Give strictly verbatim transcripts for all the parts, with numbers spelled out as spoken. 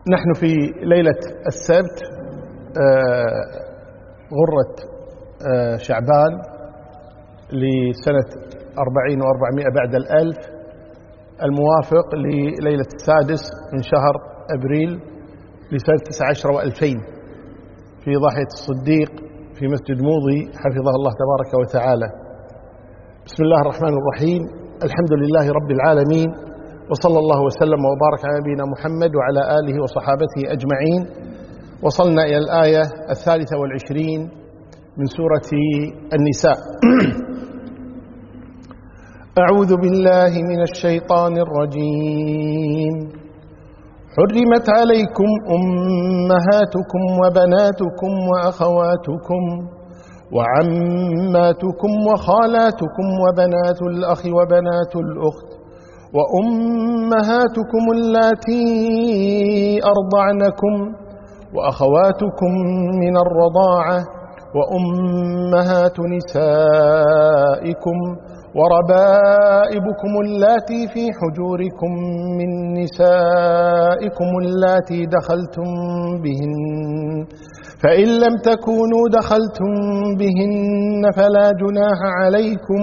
نحن في ليلة السبت غرة شعبان لسنة أربعين وأربعمائة بعد الألف، الموافق لليلة السادس من شهر أبريل لسنة تسعة عشر وألفين في ضاحية الصديق في مسجد موضي حفظه الله تبارك وتعالى. بسم الله الرحمن الرحيم، الحمد لله رب العالمين، وصلى الله وسلم وبارك على نبينا محمد وعلى آله وصحابته أجمعين. وصلنا إلى الآية الثالثة والعشرين من سورة النساء. أعوذ بالله من الشيطان الرجيم. حرمت عليكم أمهاتكم وبناتكم وأخواتكم وعماتكم وخالاتكم وبنات الأخ وبنات الأخت وأمهاتكم اللاتي أرضعنكم وأخواتكم من الرضاعة وأمهات نسائكم وربائبكم اللاتي في حجوركم من نسائكم اللاتي دخلتم بهن، فإن لم تكونوا دخلتم بهن فلا جناح عليكم،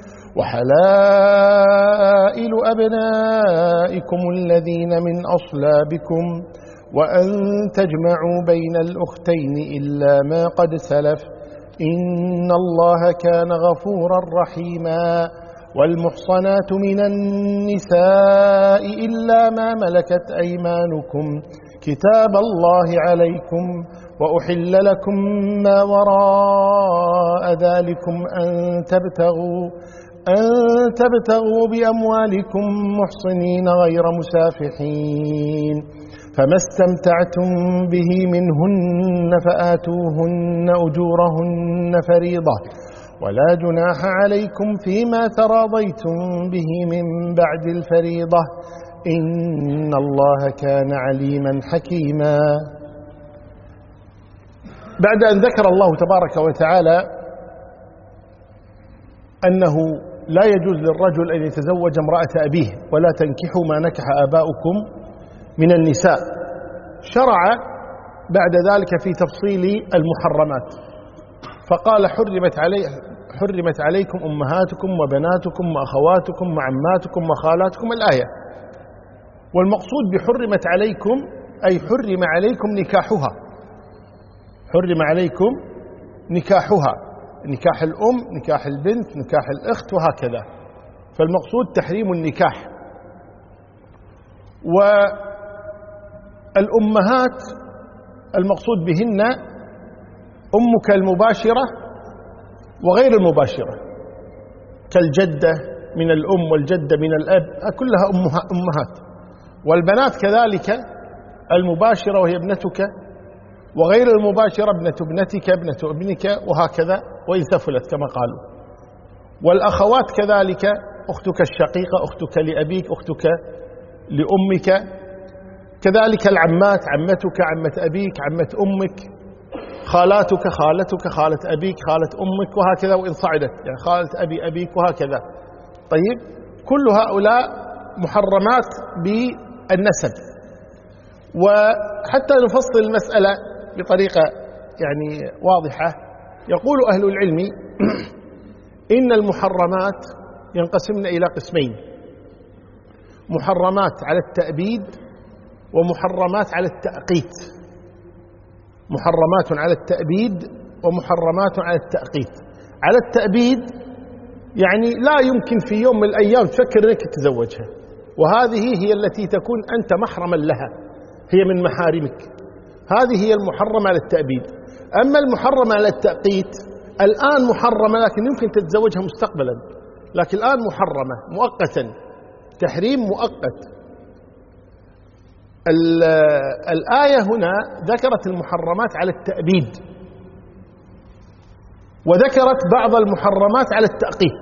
وحلائل أبنائكم الذين من أصلابكم، وأن تجمعوا بين الأختين إلا ما قد سلف، إن الله كان غفورا رحيما. والمحصنات من النساء إلا ما ملكت أيمانكم كتاب الله عليكم، وأحل لكم ما وراء ذلكم أن تبتغوا أن تبتغوا بأموالكم محصنين غير مسافحين، فما استمتعتم به منهن فآتوهن أجورهن فريضة، ولا جناح عليكم فيما تراضيتم به من بعد الفريضة، إن الله كان عليما حكيما. بعد أن ذكر الله تبارك وتعالى أنه لا يجوز للرجل أن يتزوج امرأة أبيه ولا تنكحوا ما نكح آباؤكم من النساء، شرع بعد ذلك في تفصيل المحرمات، فقال حرمت, علي حرمت عليكم أمهاتكم وبناتكم وأخواتكم وعماتكم وخالاتكم الآية. والمقصود بحرمت عليكم أي حرم عليكم نكاحها، حرم عليكم نكاحها، نكاح الأم، نكاح البنت، نكاح الأخت وهكذا، فالمقصود تحريم النكاح. والأمهات المقصود بهن أمك المباشرة وغير المباشرة كالجدة من الأم والجدة من الأب، كلها أمهات. والبنات كذلك المباشرة وهي ابنتك، وغير المباشرة ابنة ابنتك ابنة ابنك وهكذا وإن سفلت كما قالوا. والأخوات كذلك أختك الشقيقة، أختك لأبيك، أختك لأمك، كذلك العمات، عمتك، عمة أبيك، عمة أمك، خالاتك، خالتك، خالة أبيك، خالة أمك وهكذا وإن صعدت، يعني خالة أبي أبيك وهكذا. طيب، كل هؤلاء محرمات بالنسب. وحتى نفصل المسألة بطريقة يعني واضحة، يقول أهل العلم إن المحرمات ينقسمن إلى قسمين: محرمات على التأبيد ومحرمات على التأقيت. محرمات على التأبيد ومحرمات على التأقيت. على التأبيد يعني لا يمكن في يوم من الأيام تفكر أنك تتزوجها، وهذه هي التي تكون أنت محرما لها، هي من محارمك، هذه هي المحرمة على التأبيد. أما المحرمة على التأقيت الآن محرمة لكن يمكن تتزوجها مستقبلا، لكن الآن محرمة مؤقتا، تحريم مؤقت. الآية هنا ذكرت المحرمات على التأبيد وذكرت بعض المحرمات على التأقيت.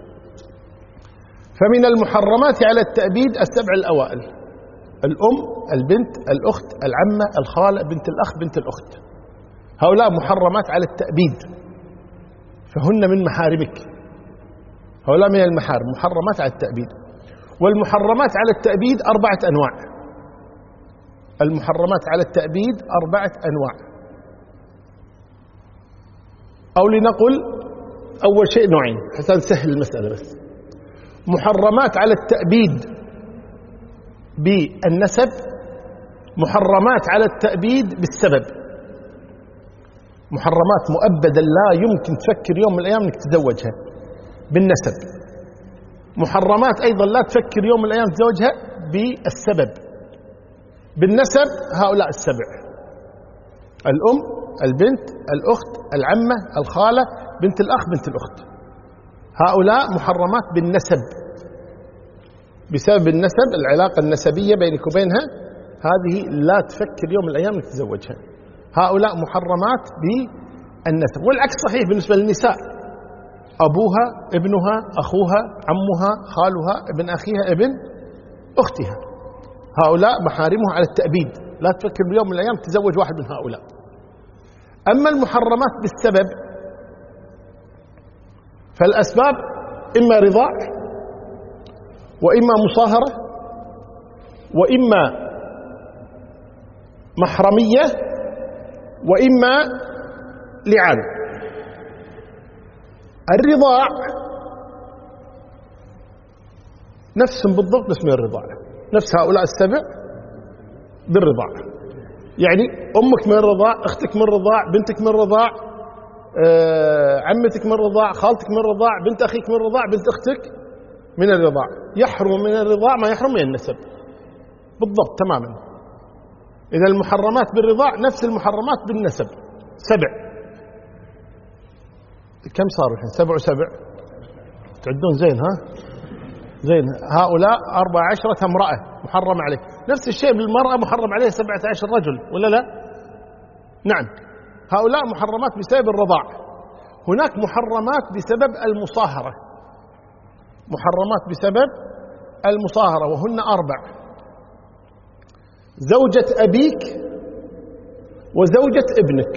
فمن المحرمات على التأبيد السبع الأوائل: الأم، البنت، الأخت، العمة، الخالة، بنت الأخ، بنت الأخت، هؤلاء محرمات على التأبيد، فهن من محارمك، هؤلاء من المحارم، محرمات على التأبيد. والمحرمات على التأبيد أربعة أنواع: المحرمات على التأبيد أربعة أنواع، أو لنقل أول شيء نوعين حتى نسهل المسألة. بس محرمات على التأبيد بالنسب، محرمات على التأبيد بالسبب. محرمات مؤبدة لا يمكن تفكر يوم من الأيام أنك تتزوجها بالنسب. محرمات أيضا لا تفكر يوم من الأيام تتزوجها بالسبب. بالنسب هؤلاء السبع: الأم، البنت، الأخت، العمة، الخالة، بنت الأخ، بنت الأخت. هؤلاء محرمات بالنسب، بسبب النسب، العلاقة النسبية بينك وبينها، هذه لا تفكر يوم من الأيام أنك تتزوجها. هؤلاء محرمات بالنسب. والعكس صحيح بالنسبة للنساء: أبوها، ابنها، أخوها، عمها، خالها، ابن أخيها، ابن أختها. هؤلاء محارمها على التأبيد، لا تفكر بيوم من الأيام تتزوج واحد من هؤلاء. أما المحرمات بالسبب فالأسباب إما رضاع، وإما مصاهرة، وإما محرمية، وإما لعان. الرضاع نفس بالضبط بس من الرضاع، نفس هؤلاء السبع بالرضاع. يعني أمك من الرضاع، أختك من الرضاع، بنتك من الرضاع، آه، عمتك من الرضاع، خالتك من الرضاع، بنت أخيك من الرضاع، بنت أختك من الرضاع. يحرم من الرضاع ما يحرم من النسب بالضبط تماما. إذا المحرمات بالرضاع نفس المحرمات بالنسب. سبع. كم صاروا الحين؟ سبع وسبع تعدون زين؟ ها زين. هؤلاء أربع عشرة امرأة محرم عليه. نفس الشيء بالمرأة محرم عليه سبعة عشر رجل ولا لا؟ نعم. هؤلاء محرمات بسبب الرضاع. هناك محرمات بسبب المصاهرة، محرمات بسبب المصاهرة، وهن أربع: زوجة أبيك، وزوجة ابنك،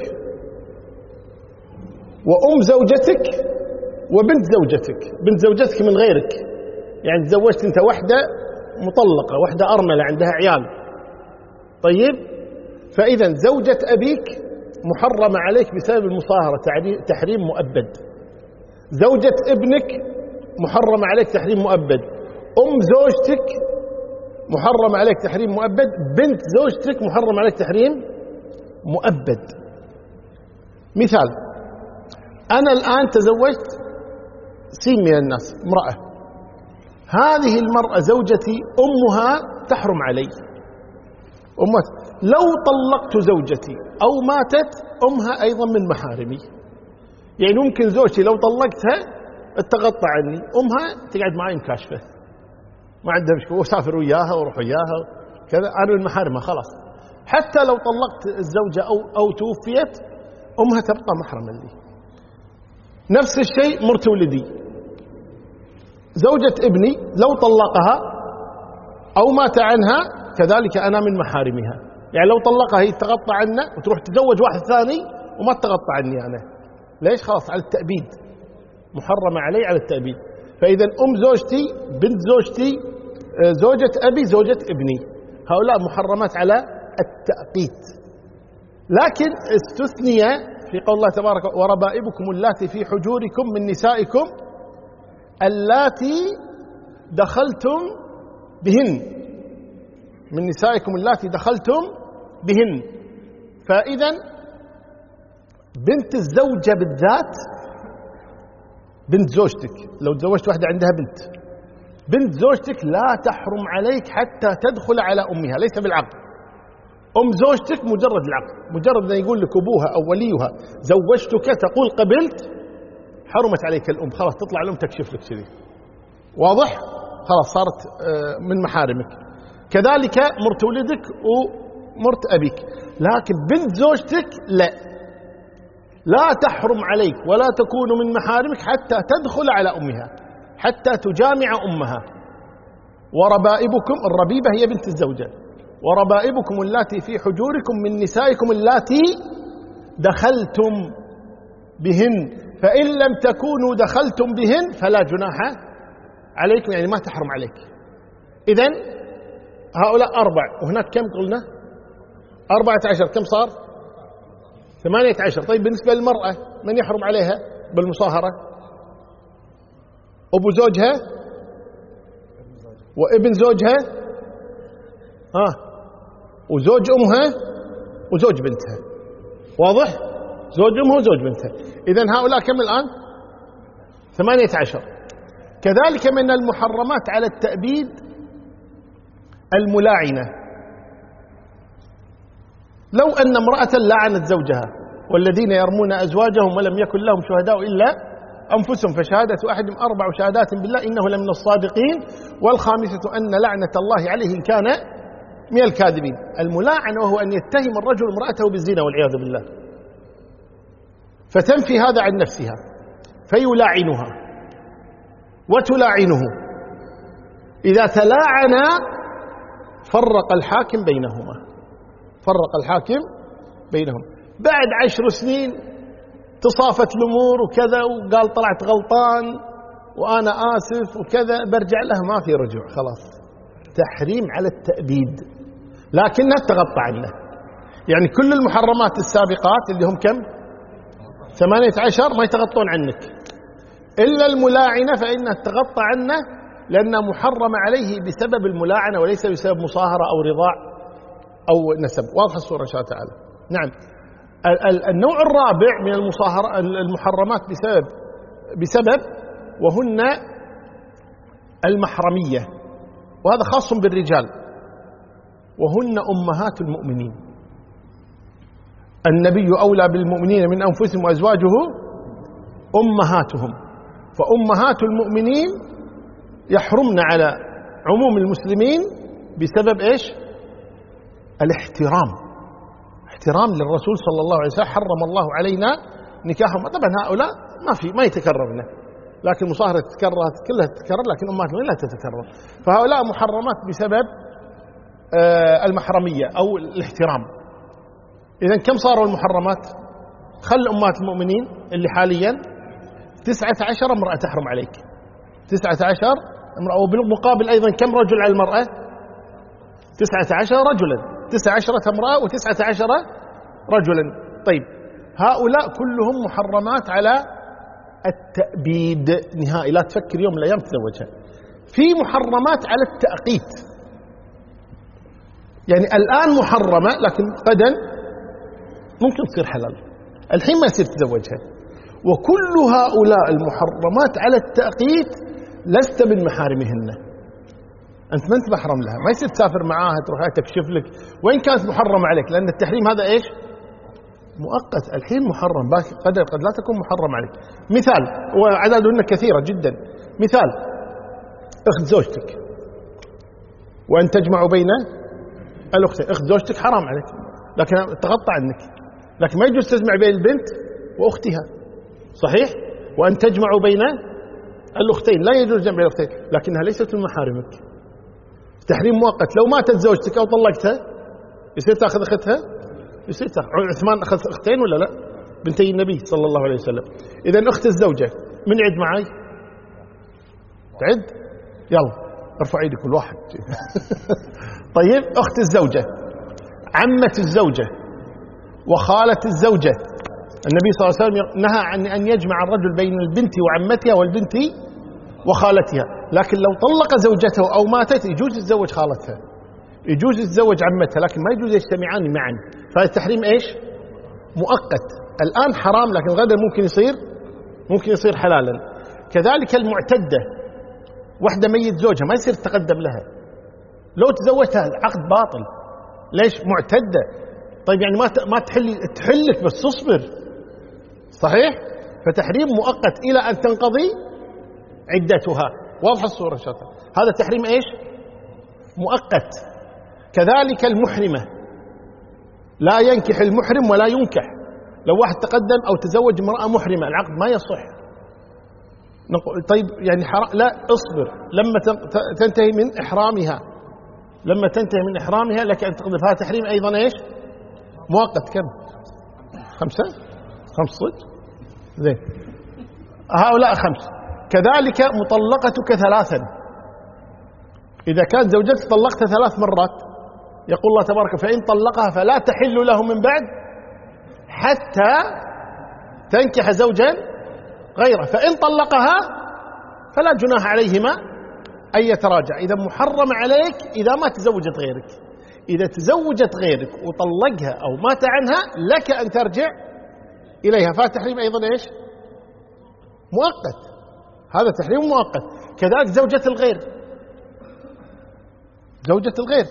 وأم زوجتك، وبنت زوجتك. بنت زوجتك من غيرك، يعني تزوجت أنت وحدة مطلقة، وحدة أرملة عندها عيال. طيب، فإذا زوجة أبيك محرمة عليك بسبب المصاهرة تحريم مؤبد. زوجة ابنك محرم عليك تحريم مؤبد. أم زوجتك محرم عليك تحريم مؤبد. بنت زوجتك محرم عليك تحريم مؤبد. مثال: أنا الآن تزوجت سين من الناس، امرأة. هذه المرأة زوجتي، أمها تحرم علي. أمها لو طلقت زوجتي أو ماتت أمها أيضا من محارمي. يعني ممكن زوجتي لو طلقتها اتغطى عني، أمها تقعد معي مكاشفة، ما عندها مشكلة، وسافر وياها وروح وياها كذا، أنا من محارمها خلاص. حتى لو طلقت الزوجة أو, أو توفيت أمها تبقى محرما لي. نفس الشيء مرت ولدي، زوجة ابني لو طلقها أو مات عنها كذلك أنا من محارمها. يعني لو طلقها هي تغطى عنا وتروح تزوج واحد ثاني وما تغطى عني أنا. ليش؟ خلاص على التأبيد، محرمة علي على التأبيد. فإذا أم زوجتي، بنت زوجتي، زوجة أبي، زوجة ابني، هؤلاء محرمات على التأقيت. لكن استثني في قول الله تبارك: وربائبكم اللاتي في حجوركم من نسائكم اللاتي دخلتم بهن، من نسائكم اللاتي دخلتم بهن. فإذا بنت الزوجة بالذات بنت زوجتك، لو تزوجت واحدة عندها بنت، بنت زوجتك لا تحرم عليك حتى تدخل على أمها، ليس بالعقد. أم زوجتك مجرد العقد، مجرد أن يقول لك أبوها أو وليها زوجتك تقول قبلت، حرمت عليك الأم، خلاص تطلع الأم تكشف لك كذي، واضح؟ خلاص صارت من محارمك. كذلك مرت ولدك ومرت أبيك. لكن بنت زوجتك لا لا تحرم عليك ولا تكون من محارمك حتى تدخل على أمها، حتى تجامع أمها. وربائبكم، الربيبة هي بنت الزوجة، وربائبكم اللاتي في حجوركم من نسائكم اللاتي دخلتم بهن، فإن لم تكونوا دخلتم بهن فلا جناح عليكم، يعني ما تحرم عليك. إذن هؤلاء أربع، وهناك كم قلنا؟ أربعة عشر كم صار؟ ثمانية عشر. طيب بالنسبة للمرأة من يحرم عليها بالمصاهرة؟ أبو زوجها وابن زوجها ها وزوج أمها وزوج بنتها. واضح؟ زوج أمها وزوج بنتها. إذن هؤلاء كم الآن؟ ثمانية عشر. كذلك من المحرمات على التأبيد الملاعنة. لو أن امرأة لعنت زوجها والذين يرمون أزواجهم ولم يكن لهم شهداء إلا أنفسهم فشهادة أحدهم أربع شهادات بالله إنه لمن الصادقين والخامسة أن لعنة الله عليه إن كان من الكاذبين. الملاعنة وهو أن يتهم الرجل امرأته بالزنا والعياذ بالله، فتنفي هذا عن نفسها فيلاعنها وتلاعنه. إذا تلاعنا فرق الحاكم بينهما فرق الحاكم بينهم. بعد عشر سنين تصافت الأمور وكذا وقال طلعت غلطان وأنا آسف وكذا، برجع له ما في رجوع، خلاص تحريم على التأبيد، لكنها تغطى عنه. يعني كل المحرمات السابقات اللي هم كم؟ ثمانية عشر ما يتغطون عنك، إلا الملاعنة فإنها تغطى عنه لأنها محرمة عليه بسبب الملاعنة وليس بسبب مصاهرة أو رضاع أو نسب. واضح الصورة إن شاء الله تعالى. نعم. النوع الرابع من المصاهرة المحرمات بسبب بسبب وهن المحرمية، وهذا خاص بالرجال، وهن أمهات المؤمنين. النبي أولى بالمؤمنين من أنفسهم وأزواجه أمهاتهم، فأمهات المؤمنين يحرمن على عموم المسلمين بسبب إيش؟ الاحترام، احترام للرسول صلى الله عليه وسلم. حرم الله علينا نكاحهم. طبعا هؤلاء ما في ما يتكررن، لكن مصاهرة تتكرر كلها تتكرر، لكن أمهات المؤمنين لا تتكرر. فهؤلاء محرمات بسبب المحرمية أو الاحترام. إذن كم صاروا المحرمات؟ خل أمهات المؤمنين اللي حاليا تسعة عشر امرأة تحرم عليك، تسعة عشر امرأة. وبالمقابل أيضا كم رجل على المرأة؟ تسعة عشر رجلا، تسعة عشرة امرأة وتسعة عشر رجلا. طيب هؤلاء كلهم محرمات على التأبيد نهائي، لا تفكر يوم من الأيام تزوجها. في محرمات على التأقيت، يعني الآن محرمة لكن غدا ممكن تصير حلال، الحين ما يصير تزوجها. وكل هؤلاء المحرمات على التأقيت لست من محارمهن، أنت ما أنت محرم لها، ما يصير تسافر معاها تروح تكشف لك وإن كانت محرمة عليك، لأن التحريم هذا إيش؟ مؤقت. الحين محرم، قد قد لا تكون محرم عليك. مثال، وعددهن كثيرة جدا. مثال أخت زوجتك، وأن تجمع بين الأختين. أخت زوجتك حرام عليك لكن تغطى عنك، لكن ما يجوز تجمع بين البنت وأختها، صحيح؟ وأن تجمع بين الأختين، لا يجوز جمع بين الأختين، لكنها ليست من محارمك. تحريم مؤقت. لو ماتت زوجتك أو طلقتها يصير تأخذ أختها؟ يصير تأخذ. عثمان أخذ أختين ولا لا؟ بنتي النبي صلى الله عليه وسلم. إذن أخت الزوجة من عد معي؟ تعد؟ يلا ارفع ايدي كل واحد. طيب أخت الزوجة، عمة الزوجة، وخالة الزوجة. النبي صلى الله عليه وسلم نهى عن أن يجمع الرجل بين البنت وعمتها والبنت وخالتها، لكن لو طلق زوجته أو ماتت يجوز يتزوج خالتها، يجوز يتزوج عمتها، لكن ما يجوز يجتمعان معا. فهذا التحريم إيش؟ مؤقت. الآن حرام لكن غدا ممكن يصير ممكن يصير حلالا. كذلك المعتدة، واحدة ميت زوجها ما يصير تقدم لها، لو تزوجتها العقد باطل. ليش؟ معتدة. طيب يعني ما ما تحل تحلك بس تصبر، صحيح؟ فتحريم مؤقت إلى أن تنقضي عدتها. واضح الصورة شاطر. هذا تحريم إيش؟ مؤقت. كذلك المحرمة، لا ينكح المحرم ولا ينكح. لو واحد تقدم أو تزوج امرأة محرمة العقد ما يصح. طيب يعني حرام، لا اصبر لما تنتهي من إحرامها، لما تنتهي من إحرامها لك أن تقدم. هذا تحريم أيضا إيش؟ مؤقت. كم؟ خمسة؟ خمس صد؟ زين. هؤلاء خمس. كذلك مطلقتك ثلاثا، إذا كانت زوجتك طلقتها ثلاث مرات يقول الله تبارك فإن طلقها فلا تحل له من بعد حتى تنكح زوجا غيره، فإن طلقها فلا جناح عليهما أن يتراجع. إذا محرم عليك إذا ما تزوجت غيرك، إذا تزوجت غيرك وطلقها أو مات عنها لك أن ترجع إليها، فالتحريم أيضا إيش؟ مؤقت، هذا تحريم مؤقت. كذلك زوجة الغير، زوجة الغير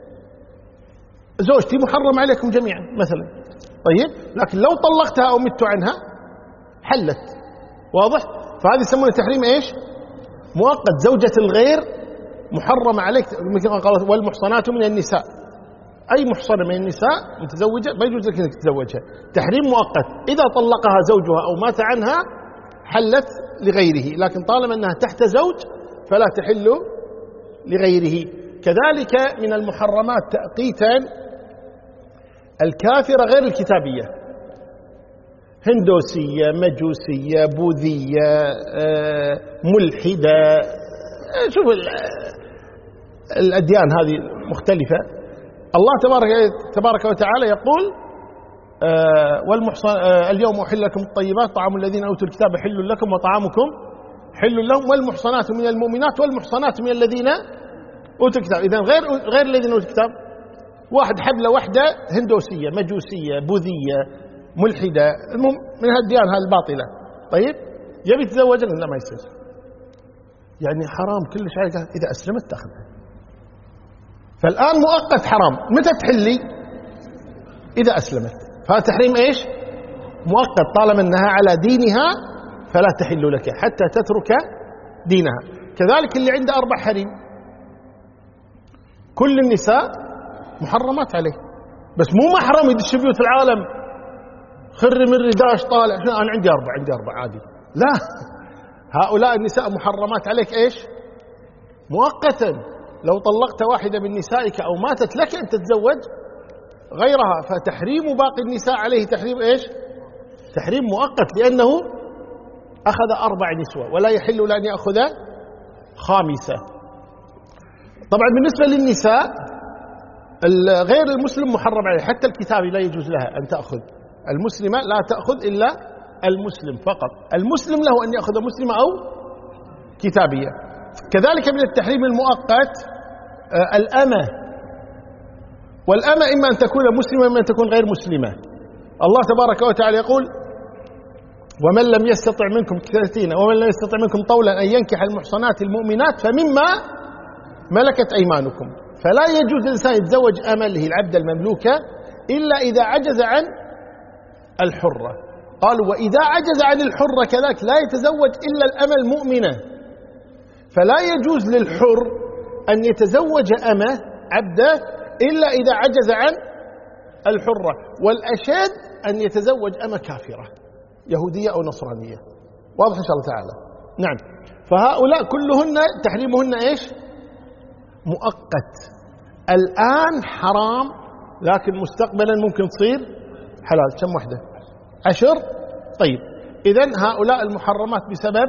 زوجتي محرم عليكم جميعا مثلا، طيب لكن لو طلقتها أو مت عنها حلت، واضح؟ فهذه يسمونه تحريم إيش؟ مؤقت. زوجة الغير محرم عليك، مثل ما قالت والمحصنات من النساء، أي محصنة من النساء متزوجة ما يجوز لك أنك تتزوجها، تحريم مؤقت. إذا طلقها زوجها أو مات عنها حلت لغيره، لكن طالما أنها تحت زوج فلا تحل لغيره. كذلك من المحرمات تأقيتا الكافرة غير الكتابية، هندوسية، مجوسية، بوذية، ملحدة، شوف الأديان هذه مختلفة. الله تبارك, تبارك وتعالى يقول والمحصن اليوم أحل لكم الطيبات طعام الذين أوتوا الكتاب حل لكم وطعامكم حل لهم والمحصنات من المؤمنات والمحصنات من الذين أوتوا الكتاب. إذن غير غير الذين أوتوا الكتاب، واحد حبلة واحدة هندوسية، مجوسية، بوذية، ملحدة، المهم من هالديان هذه الباطلة، طيب يبي يتزوج لا ما يصير، يعني حرام كل شيء، إذا أسلمت تأخذها. فالآن مؤقت حرام، متى تحلي؟ إذا أسلمت، فهذا تحريم إيش؟ مؤقت، طالما أنها على دينها فلا تحل لك حتى تترك دينها. كذلك اللي عنده أربع حريم، كل النساء محرمات عليه، بس مو محرم يدش بيوت العالم خر من رداش طالع، أنا عندي أربع عندي أربع عادي، لا، هؤلاء النساء محرمات عليك إيش؟ مؤقتا. لو طلقت واحدة من نسائك أو ماتت لك أن تتزوج غيرها، فتحريم باقي النساء عليه تحريم إيش؟ تحريم مؤقت، لأنه أخذ أربع نسوة ولا يحل له أن يأخذ خامسة. طبعا بالنسبة للنساء غير المسلم محرم عليه، حتى الكتابي لا يجوز لها أن تأخذ، المسلمة لا تأخذ إلا المسلم فقط، المسلم له أن يأخذ مسلمة أو كتابية. كذلك من التحريم المؤقت الأمة، والأمة إما أن تكون مسلمة إما أن تكون غير مسلمة. الله تبارك وتعالى يقول ومن لم يستطع منكم ثلاثين ومن لم يستطع منكم طولا أن ينكح المحصنات المؤمنات فمما ملكت أيمانكم. فلا يجوز للإنسان يتزوج أمله العبد المملوكة إلا إذا عجز عن الحرة. قالوا وإذا عجز عن الحرة كذلك لا يتزوج إلا الأمة المؤمنة، فلا يجوز للحر أن يتزوج أمه عبده إلا إذا عجز عن الحرة، والأشد أن يتزوج أمة كافرة يهودية أو نصرانية، واضح إن شاء الله تعالى. نعم، فهؤلاء كلهن تحريمهن إيش؟ مؤقت، الآن حرام لكن مستقبلا ممكن تصير حلال. كم وحدة؟ عشر. طيب إذن هؤلاء المحرمات بسبب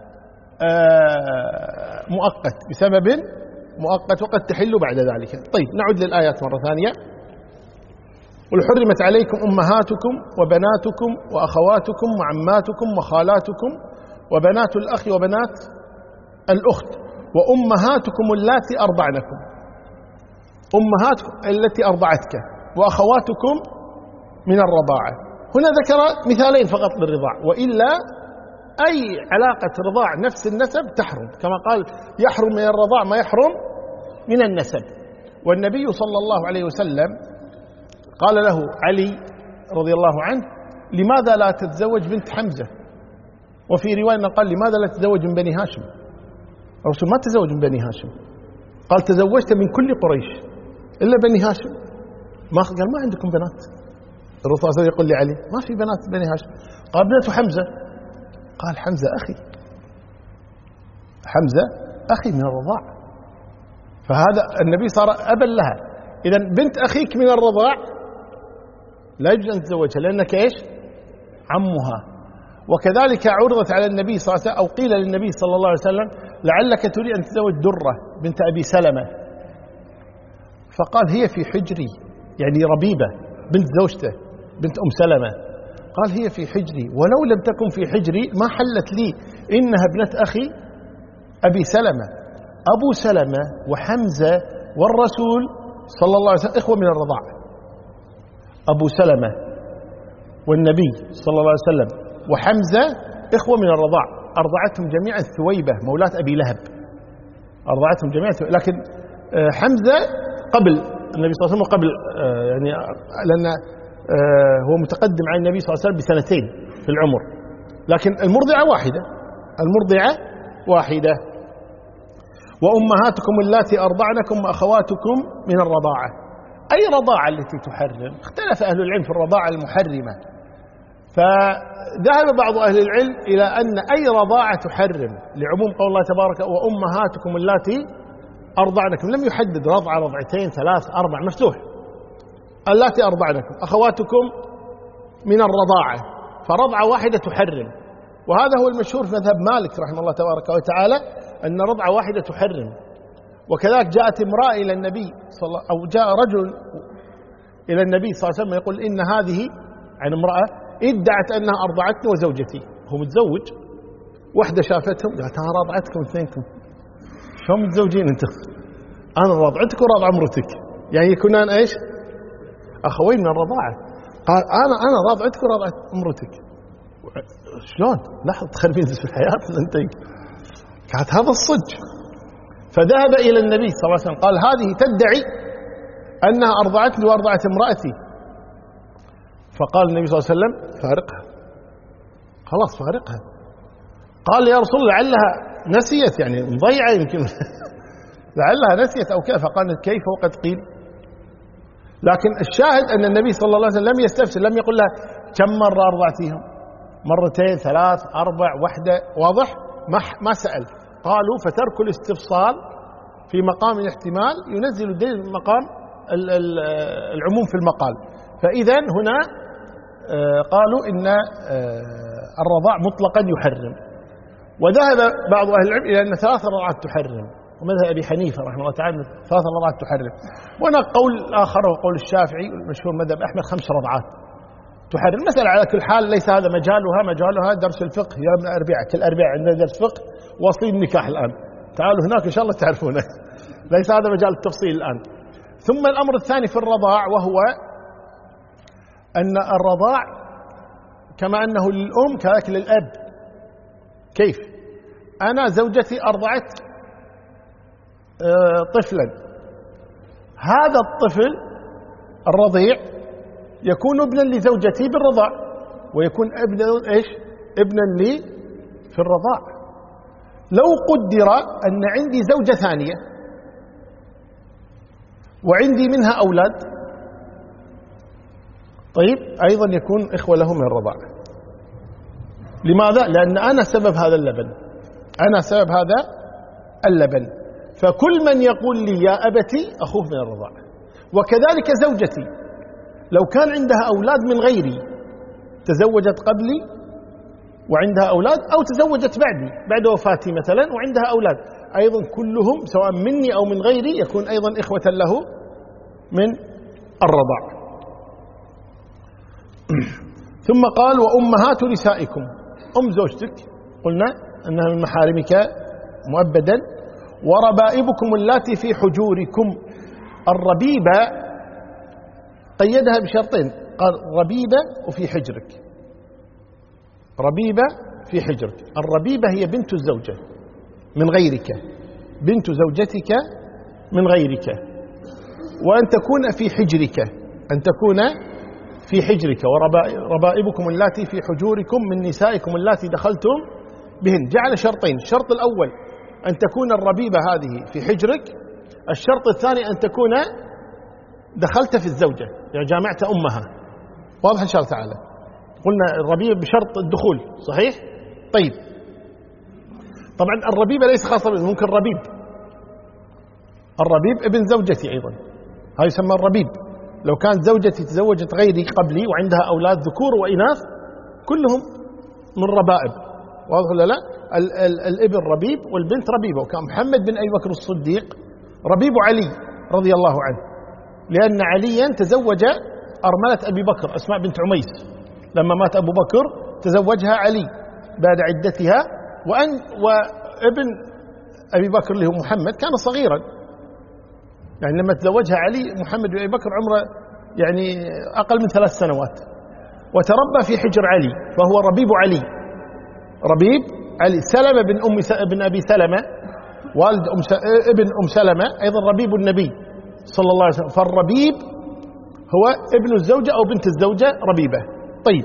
آه مؤقت، بسبب مؤقت وقد تحل بعد ذلك. طيب نعود للآيات مرة ثانية. قل حرمت عليكم أمهاتكم وبناتكم وأخواتكم وعماتكم وخالاتكم وبنات الأخ وبنات الأخت وأمهاتكم اللاتي أرضعنكم، أمهاتكم التي أرضعتك وأخواتكم من الرضاعة. هنا ذكر مثالين فقط للرضاع، وإلا أي علاقة رضاع نفس النسب تحرم، كما قال يحرم من الرضاع ما يحرم من النسب. والنبي صلى الله عليه وسلم قال له علي رضي الله عنه لماذا لا تتزوج بنت حمزة؟ وفي رواية قال لماذا لا تتزوج من بني هاشم؟ الرسول ما تزوج من بني هاشم، قال تزوجت من كل قريش إلا بني هاشم. ما قال ما عندكم بنات؟ الرسول صلى الله عليه وسلم يقول لعلي ما في بنات بني هاشم. قال ابنة حمزة، قال حمزة أخي، حمزة أخي من الرضاع، فهذا النبي صار أبا لها. إذن بنت أخيك من الرضاع لا يجوز أن تتزوجها لأنك إيش؟ عمها. وكذلك عرضت على النبي صلى الله عليه وسلم أو قيل للنبي صلى الله عليه وسلم لعلك تريد أن تتزوج درة بنت أبي سلمة، فقال هي في حجري، يعني ربيبة بنت زوجته بنت أم سلمة، قال هي في حجري، ولو لم تكن في حجري ما حلت لي، إنها ابنة أخي أبي سلمة. أبو سلمة وحمزة والرسول صلى الله عليه وسلم إخوة من الرضاعة. أبو سلمة والنبي صلى الله عليه وسلم وحمزة إخوة من الرضاعة، أرضعتهم جميعا ثويبة مولاة أبي لهب، أرضعتهم جميعا ثويبة. لكن حمزة قبل النبي صلى الله عليه وسلم، قبل يعني لأن هو متقدم عن النبي صلى الله عليه وسلم بسنتين في العمر، لكن المرضعة واحدة، المرضعة واحدة. وأمهاتكم اللاتي أرضعنكم وأخواتكم من الرضاعة. أي رضاعة التي تحرم؟ اختلف أهل العلم في الرضاعة المحرمة، فذهب بعض أهل العلم إلى أن أي رضاعة تحرم، لعموم قول الله تبارك وأمهاتكم اللاتي أرضعنكم، لم يحدد رضعة رضعتين ثلاث أربع، مفتوح اللاتي أرضعنكم. أخواتكم من الرضاعة، فرضعة واحدة تحرم، وهذا هو المشهور في مذهب مالك رحمه الله تبارك وتعالى، أن رضعة واحدة تحرم. وكذلك جاءت امرأة إلى النبي صلى الله أو جاء رجل إلى النبي صلى الله عليه وسلم يقول إن هذه عن امرأة ادعت أنها أرضعتني وزوجتي، هو متزوج، واحدة شافتهم قالت أنا رضعتكم اثنينكم، شلون متزوجين أنتم؟ أنا رضعتك ورضع امرتك، يعني يكونان إيش؟ أخوين من الرضاعة. قال أنا أنا رضعتك ورضعت امرتك، شلون؟ لحظة تخربين في الحياة أنت. كانت هذا الصج. فذهب إلى النبي صلى الله عليه وسلم قال هذه تدعي أنها أرضعتني وأرضعت امرأتي. فقال النبي صلى الله عليه وسلم فارقها، خلاص فارقها. قال يا رسول الله لعلها نسيت، يعني مضيعة يمكن لعلها نسيت أو كيف. فقال كيف وقد قيل. لكن الشاهد أن النبي صلى الله عليه وسلم لم يستفسر، لم يقول لها كم مرة أرضعتيهم، مرتين ثلاث أربع واحدة، واضح؟ ما ما سأل. قالوا فترك الاستفصال في مقام الاحتمال ينزل الدليل مقام العموم في المقال. فإذا هنا قالوا إن الرضاع مطلقا يحرم. وذهب بعض أهل العلم إلى أن ثلاث رضعات تحرم، ومذهب أبي حنيفة رحمه الله تعالى ثلاث رضعات تحرم. وهناك قول آخر وقول الشافعي والمشهور مذهب أحمد خمس رضعات تحرم. المسألة على كل حال ليس هذا مجالها، مجالها درس الفقه يا ابن الأربعاء، كل أربعاء عندنا درس فقه وصيل النكاح الآن، تعالوا هناك إن شاء الله تعرفونه، ليس هذا مجال التفصيل الآن. ثم الأمر الثاني في الرضاع، وهو أن الرضاع كما أنه للأم كذلك للأب. كيف؟ أنا زوجتي أرضعت طفلا، هذا الطفل الرضيع يكون ابنا لزوجتي بالرضاع، ويكون ابنا ايش؟ ابنا لي في الرضاع. لو قدر أن عندي زوجة ثانية وعندي منها أولاد، طيب أيضا يكون إخوة له من الرضاع. لماذا؟ لأن أنا سبب هذا اللبن، أنا سبب هذا اللبن. فكل من يقول لي يا أبتي أخوه من الرضاع. وكذلك زوجتي لو كان عندها أولاد من غيري، تزوجت قبلي وعندها أولاد، أو تزوجت بعدي بعد وفاتي مثلا وعندها أولاد، أيضا كلهم سواء مني أو من غيري يكون أيضا إخوة له من الرضاع. ثم قال وأمهات نسائكم، أم زوجتك قلنا أنها من محارمك مؤبدا. وربائبكم اللاتي في حجوركم. الربيبة قيدها بشرطين، قال ربيبة وفي حجرك، ربيبة في حجرك. الربيبة هي بنت الزوجة من غيرك، بنت زوجتك من غيرك. وأن تكون في حجرك، أن تكون في حجرك. وربائبكم اللاتي في حجوركم من نسائكم اللاتي دخلتم بهن. جعل شرطين، الشرط الأول أن تكون الربيبة هذه في حجرك، الشرط الثاني أن تكون دخلت في الزوجة، يعني جامعت أمها. واضح إن شاء الله تعالى؟ قلنا الربيبة بشرط الدخول، صحيح؟ طيب طبعا الربيبة ليس خاصة، ممكن ربيب، الربيب ابن زوجتي أيضا، هذا يسمى الربيب. لو كانت زوجتي تزوجت غيري قبلي وعندها أولاد ذكور وإناث كلهم من ربائب، واضح ولا لا؟ ال ال الابن ربيب والبنت ربيبة. وكان محمد بن أبي بكر الصديق ربيب علي رضي الله عنه، لأن عليا تزوج أرملة أبي بكر أسماء بنت عميس، لما مات أبو بكر تزوجها علي بعد عدتها، وأن وابن أبي بكر اللي هو محمد كان صغيرا، يعني لما تزوجها علي محمد بن أبي بكر عمره يعني أقل من ثلاث سنوات، وتربى في حجر علي، فهو ربيب علي، ربيب علي. سلمة بن أم س... بن أبي سلمة والد أم س... ابن أم سلمة أيضا ربيب النبي صلى الله عليه وسلم، فالربيب هو ابن الزوجة أو بنت الزوجة ربيبة. طيب،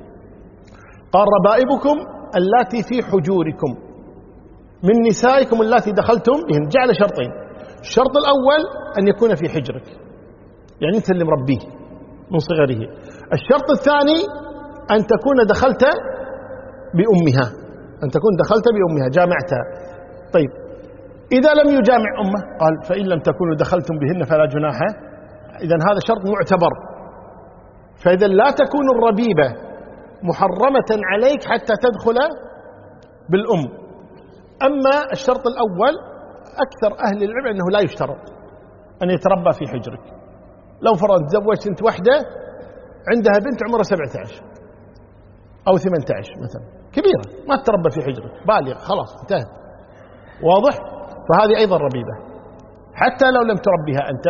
قال ربائبكم اللاتي في حجوركم من نسائكم اللاتي دخلتم بهن، جعل شرطين. الشرط الأول أن يكون في حجرك، يعني أنت اللي مربيه من صغره. الشرط الثاني أن تكون دخلت بأمها، أن تكون دخلت بأمها جامعتها. طيب، إذا لم يجامع أمه قال فإن لم تكونوا دخلتم بهن فلا جناح، إذن هذا شرط معتبر. فإذا لا تكون الربيبة محرمة عليك حتى تدخل بالأم. أما الشرط الأول أكثر أهل العلم أنه لا يشترط أن يتربى في حجرك. لو فرض تزوجت أنت وحدة عندها بنت عمرها سبعة عشر أو ثمانية عشر مثلا، كبيرة ما تتربى في حجرك، بالغ خلاص انتهت، واضح؟ فهذه أيضا ربيبة حتى لو لم تربيها أنت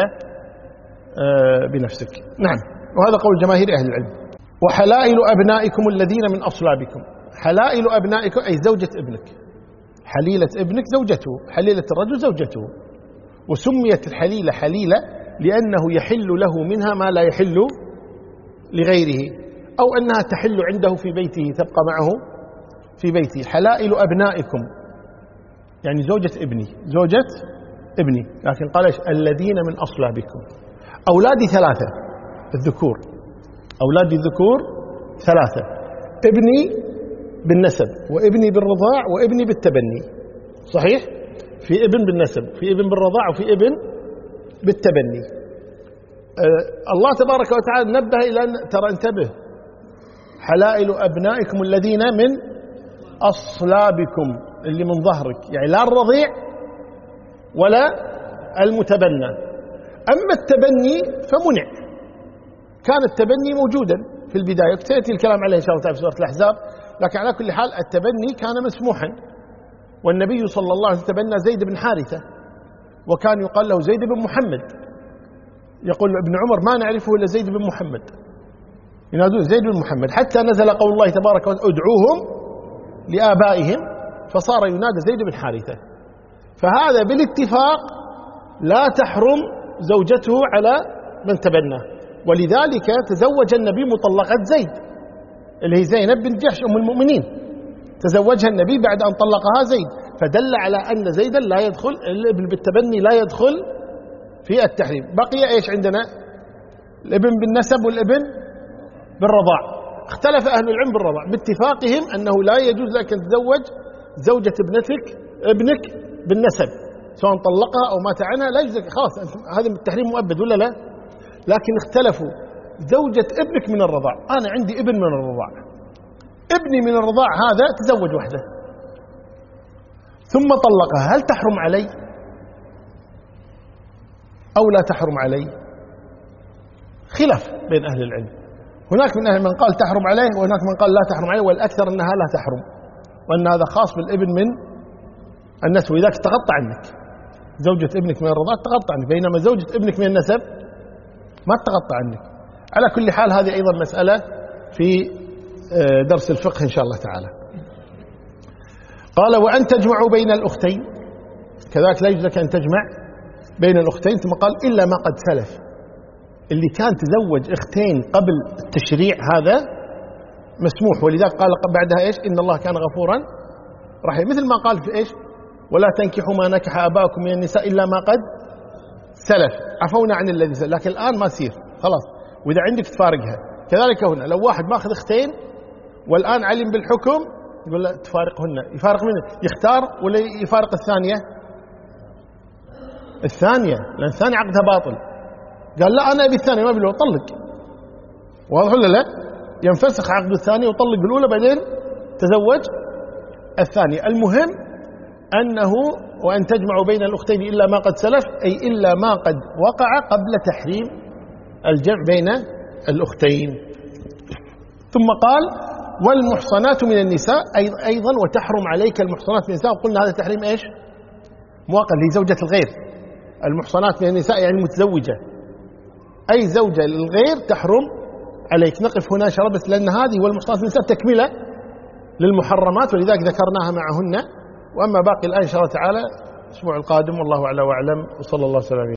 بنفسك. نعم، وهذا قول جماهير أهل العلم. وحلائل أبنائكم الذين من أصلابكم، حلائل أبنائكم أي زوجة ابنك، حليلة ابنك زوجته، حليلة الرجل زوجته. وسميت الحليلة حليلة لأنه يحل له منها ما لا يحل لغيره، أو أنها تحل عنده في بيته، تبقى معه في بيته. حلائل أبنائكم يعني زوجة ابني، زوجة ابني، لكن قال الذين من أصلابكم. أولادي ثلاثة الذكور، أولادي الذكور ثلاثة، ابني بالنسب وابني بالرضاع وابني بالتبني، صحيح؟ في ابن بالنسب، في ابن بالرضاع، وفي ابن بالتبني. أه الله تبارك وتعالى نبه إلى أن ترى انتبه، حلائل أبنائكم الذين من أصلابكم، اللي من ظهرك، يعني لا الرضيع ولا المتبنى. أما التبني فمنع، كان التبني موجودا في البداية، سيأتي الكلام عليه إن شاء الله تعالى في سورة الأحزاب، لكن على كل حال التبني كان مسموحا. والنبي صلى الله عليه وسلم تبنى زيد بن حارثة، وكان يقال له زيد بن محمد، يقول ابن عمر ما نعرفه إلا زيد بن محمد، ينادون زيد بن محمد، حتى نزل قول الله تبارك وتعالى ادعوهم لآبائهم، فصار ينادى زيد بن حارثة. فهذا بالاتفاق لا تحرم زوجته على من تبناه. ولذلك تزوج النبي مطلقة زيد اللي هي زينب بنت جحش أم المؤمنين، تزوجها النبي بعد أن طلقها زيد، فدل على أن زيدا لا يدخل، الابن بالتبني لا يدخل في التحريم. بقي إيش عندنا؟ الابن بالنسب والابن بالرضاع. اختلف أهل العلم بالرضاع، باتفاقهم أنه لا يجوز لك أن تتزوج زوجة ابنتك ابنك بالنسب، سواء طلقها أو مات عنها لا يجوز، خلاص هذا التحريم مؤبد ولا لا؟ لكن اختلفوا، زوجة ابنك من الرضاع، أنا عندي ابن من الرضاع، ابني من الرضاع هذا تزوج وحده ثم طلقها، هل تحرم علي أو لا تحرم علي؟ خلاف بين أهل العلم، هناك من أهل من قال تحرم عليه، وهناك من قال لا تحرم عليه، والأكثر أنها لا تحرم، وأن هذا خاص بالابن من النسب، وإذا تغطى عنك زوجة ابنك من الرضاع تغطى عنك، بينما زوجة ابنك من النسب ما تغطى عنك. على كل حال هذه أيضا مسألة في درس الفقه إن شاء الله تعالى. قال وأن تجمعوا بين الأختين، كذلك لا يجوز لك أن تجمع بين الأختين، ثم قال إلا ما قد سلف، اللي كان تزوج أختين قبل التشريع هذا مسموح، ولذلك قال بعدها إيش؟ إن الله كان غفورا رحيم، مثل ما قال في إيش؟ ولا تنكحوا ما نكح آباؤكم من النساء إلا ما قد سلف، عفونا عن الذي سلف، لكن الآن ما يصير خلاص، وإذا عندك تفارقها. كذلك هنا لو واحد ماخذ أختين والآن علم بالحكم يقول لا تفارقهن، يفارق منه، يختار ولا يفارق الثانية؟ الثانية، لأن الثانية عقدها باطل. قال لا أنا أبي الثانية ما بالأولى، طلق. واضح ولا لا؟ ينفسخ عقد الثانية وطلق بالأولى بعدين تزوج الثانية. المهم أنه وأن تجمعوا بين الأختين إلا ما قد سلف، أي إلا ما قد وقع قبل تحريم الجمع بين الأختين. ثم قال والمحصنات من النساء أيضا وتحرم عليك المحصنات من النساء، وقلنا هذا التحريم إيش؟ مؤقت لزوجة الغير. المحصنات من النساء يعني متزوجة، أي زوجة للغير تحرم عليك. نقف هنا شربت، لأن هذه والمحصنات من النساء تكملة للمحرمات، ولذلك ذكرناها معهن. وأما باقي الآية إن شاء الله تعالى الأسبوع القادم، والله أعلى وأعلم، وصلى الله وسلم.